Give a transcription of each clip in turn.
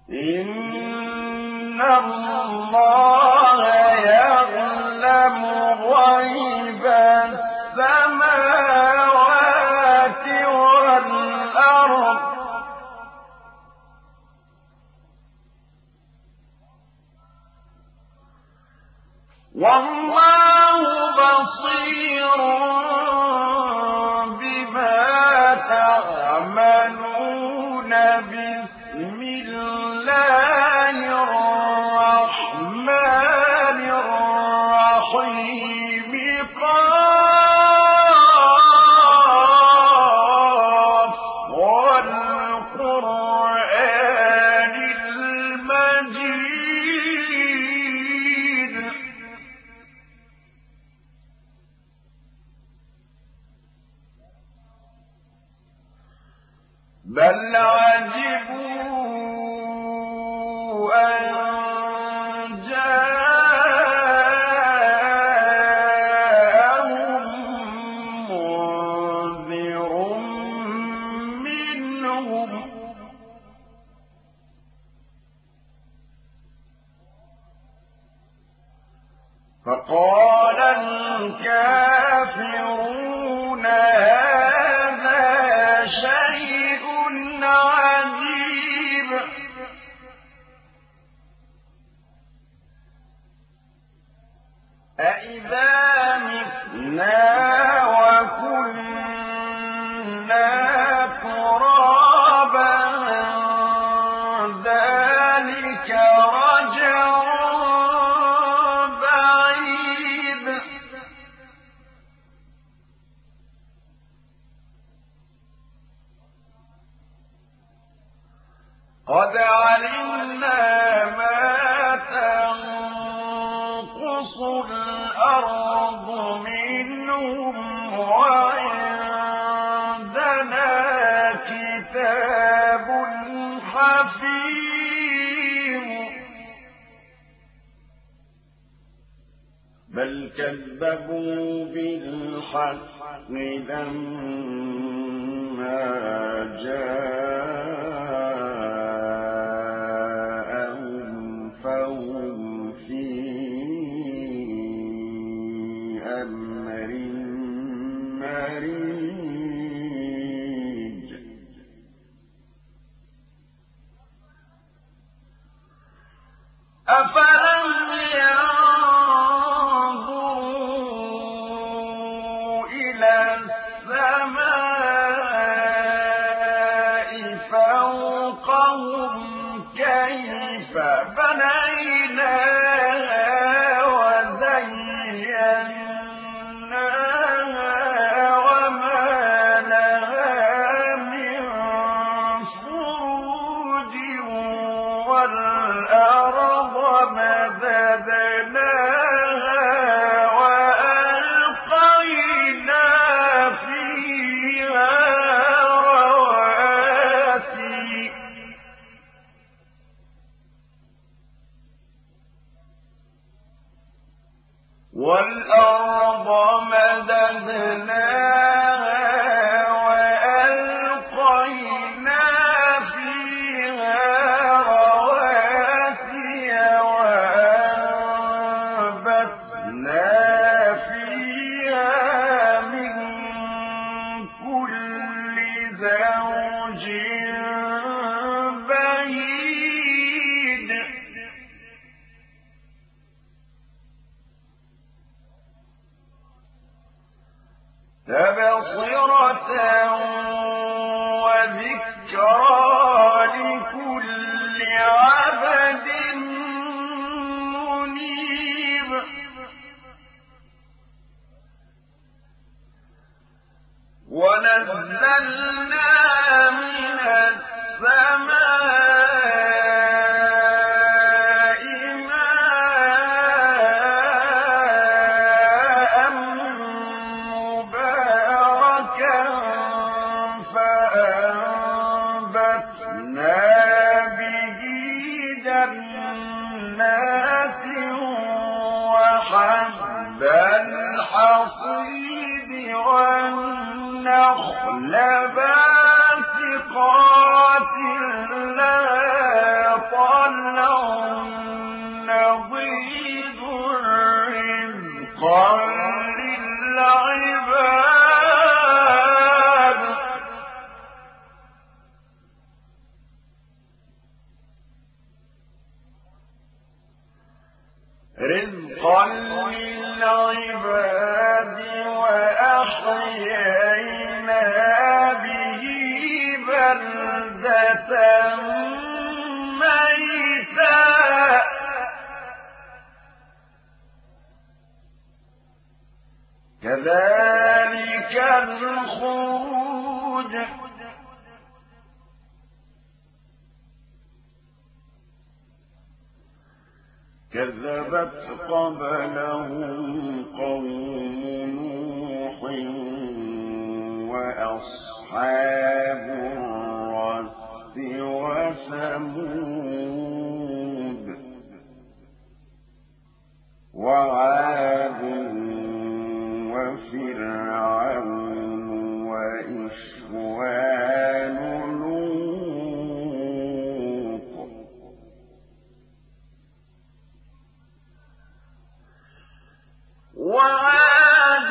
إن الله يعلم غيب السماوات والأرض والله بصير بما تعملون. بسم الله الرحمن الرحيم. قاف والقرآن المجيد. بل عجبوا أن جاءهم منذر منهم فقال الكافرون هذا شيء عجيب. أإذا متنا وكنا ترابا ذلك رجع بعيد. قد علمنا ما تنقص الأرض منهم وعندنا كتاب حفيظ. بل كذبوا بالحق لما جاءهم فهم في أمر مريج. أفلم ينظروا إلى السماء فوقهم كيف بنيناها وزيناها وما لها من فروج والأرض مددناها وألقينا فيها رواسي والأرض مددناها وألقينا فيها رواسي وأنبتنا فيها من كل زوج بهيج. تبصرة وذكرى لكل عبد منيب. ونزلنا من السماء ماء مباركا فأنبتنا به جنات وحب الحصيد والنخل باسقات لها رزقا للعباد وأحيينا به بلدة ميتا كذلك الخروج كذبت قبلهم قوم نوح وأصحاب الرس وثمود وعاد وفرعون وإخوان لوط وعاد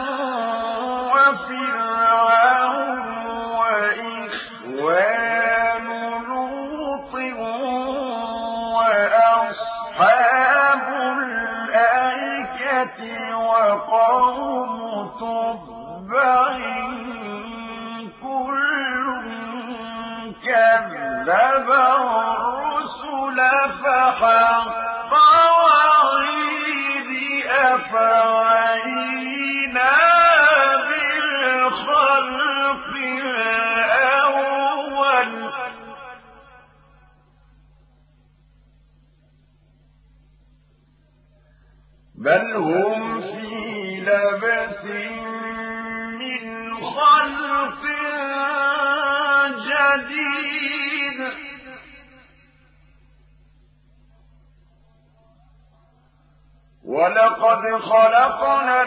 وفرعون وإخوان لوط وأصحاب الأيكة وقوم تبع كل كذب الرسل فحق وعيد أفعينا بالخلق الأول بل هم في لبس من خلق جديد ولقد خلقنا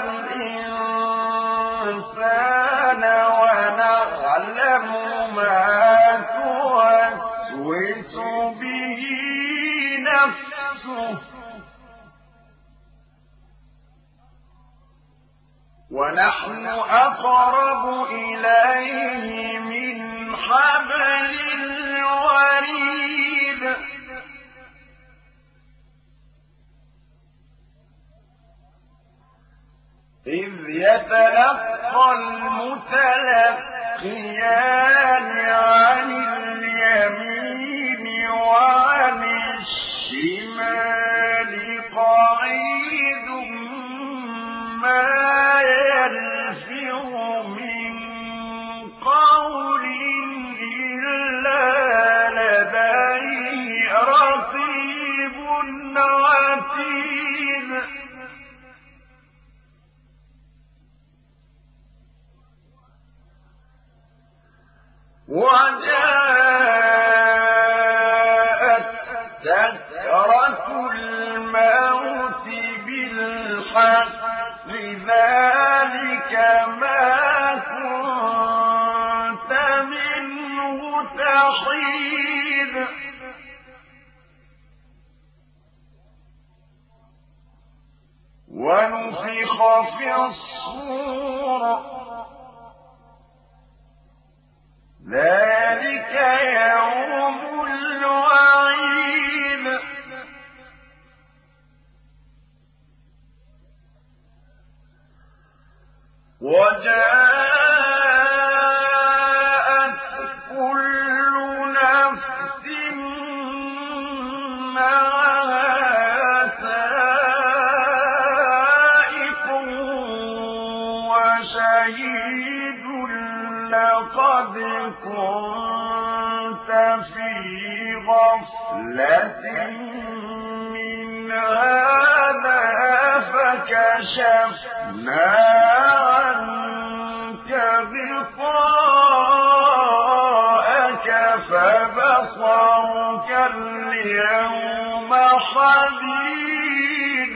الإنسان ونعلم ما توسوس به نفسه ونحن أقرب إليه من حبل الوريد إذ يتلقى المتلقيان عن اليمين وعن الشمال قعيد ما يلفظ من قول إلا لديه رقيب عتيد وجاءت سكرة الموت بالحق ذلك ما كنت منه تحيد ونفخ في الصور ذلك يوم الوعيد وجاءت كل نفس معها سائق وشهيد لقد كنت في غفلة من هذا فكشفنا عنك غطاءك فبصرك اليوم حديد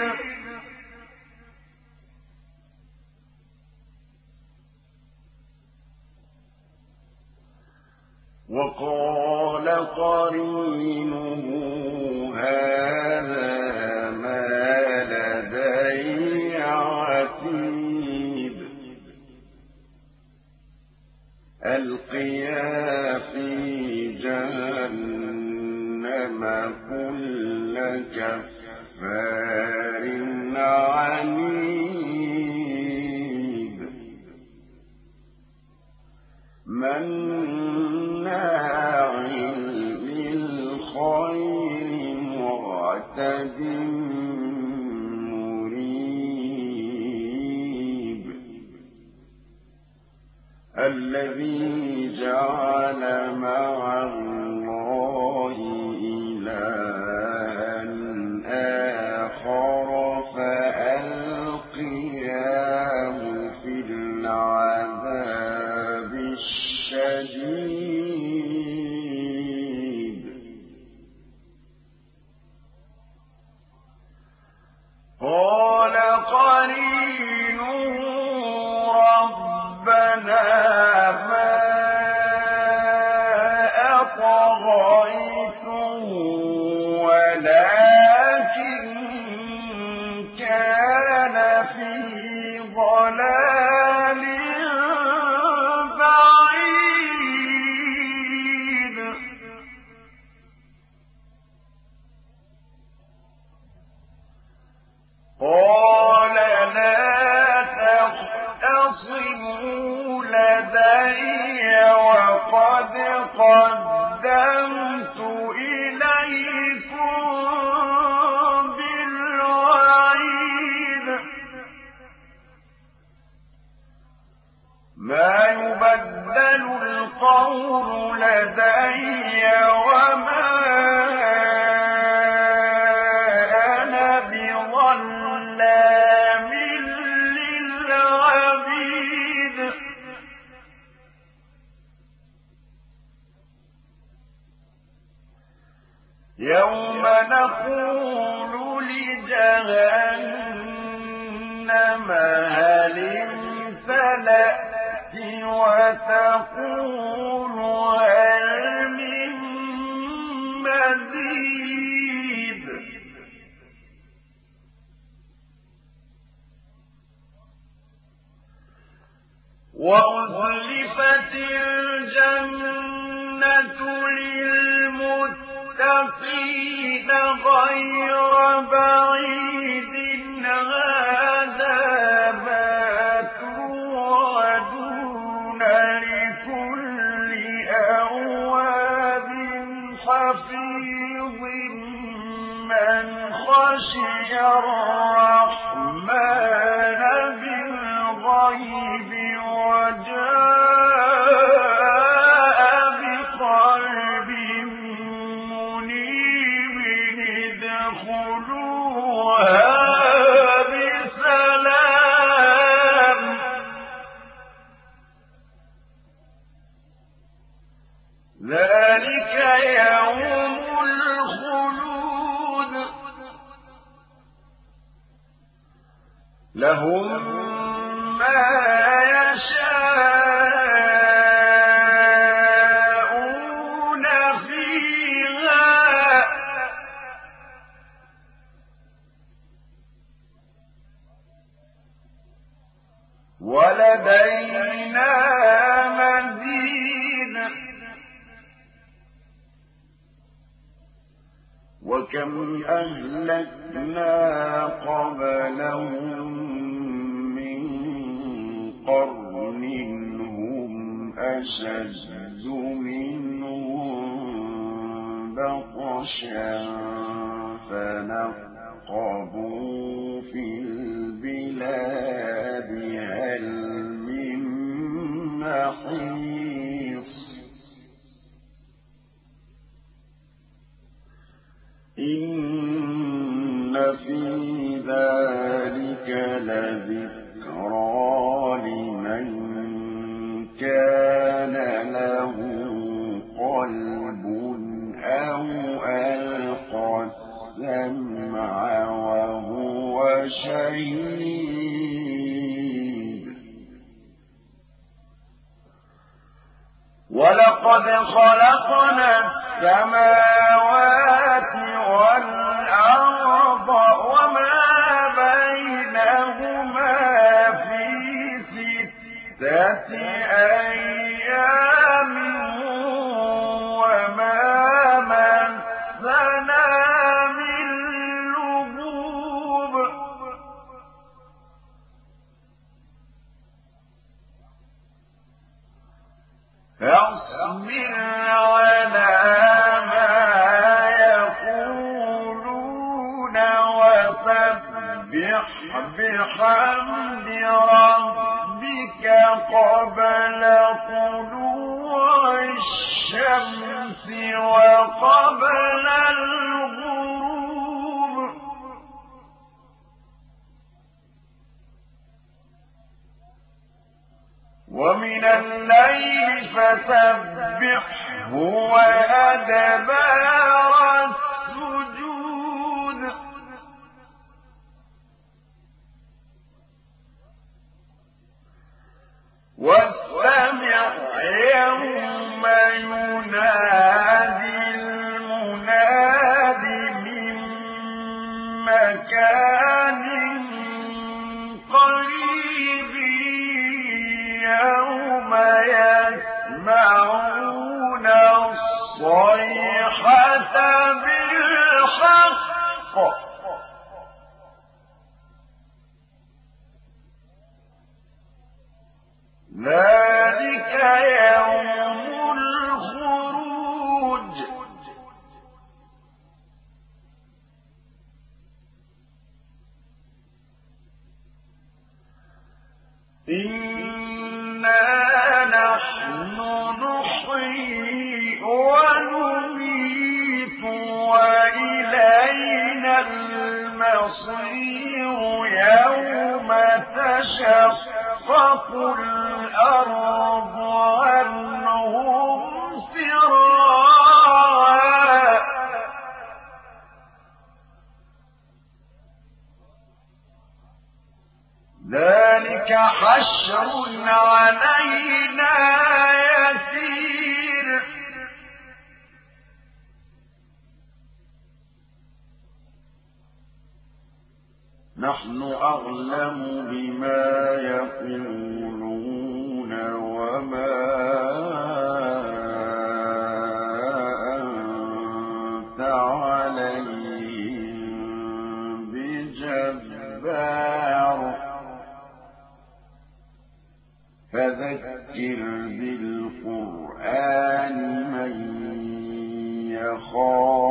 وقال قرينه هذا ما لدي عتيد ألقيا في جهنم كل كفار كفار عنيد مناع للخير معتد مريب الذي جعل مع الله إلها آخر فألقياه في العذاب الشديد قال قرينه ربنا ما أطغيته ولكن كان في ضلال بعيد قال لا تختصموا لدي وقد قدمت إليكم بالوعيد ما يبدل القول لدي وما أنا بظلام للعبيد يوم نقول لجهنم هل امتلأت وتقول هل من مزيد وأزلفت الجنة للمتقين غير بعيد هذا ما توعدون لكل أواب حفيظ من خشي الرحمن بالغيب وجاء بقلب منيب ادخلوها بسلام ذلك يوم الخلود لهم ما يشاءون فيها ولدينا مزيد وكم أهلكنا قبلهم من قرن هم أشد منهم بطشا فنقبوا في البلاد هل من محيص إن في ذلك لذكرى لمن كان له قلب أو ألقى السمع وهو شهيد ولقد خلقنا السماوات والأرض وما بينهما في 6 أيام وما مسنا من لغوب بحمد ربك قبل طلوع الشمس وقبل الغروب ومن الليل فسبحه وأدبار السجود واستمع يوم ينادي المناد من مكان قريب يوم يسمعون الصيحة بالحق ذلك يوم الخروج إنا نحن نحيي ونميت وإلينا المصير يوم تشقق الأرض عنهم سراعا ذلك حشر علينا يسير نحن أعلم بما يقولون وما أنت عليهم بجبار فذكر بالقرآن من يخاف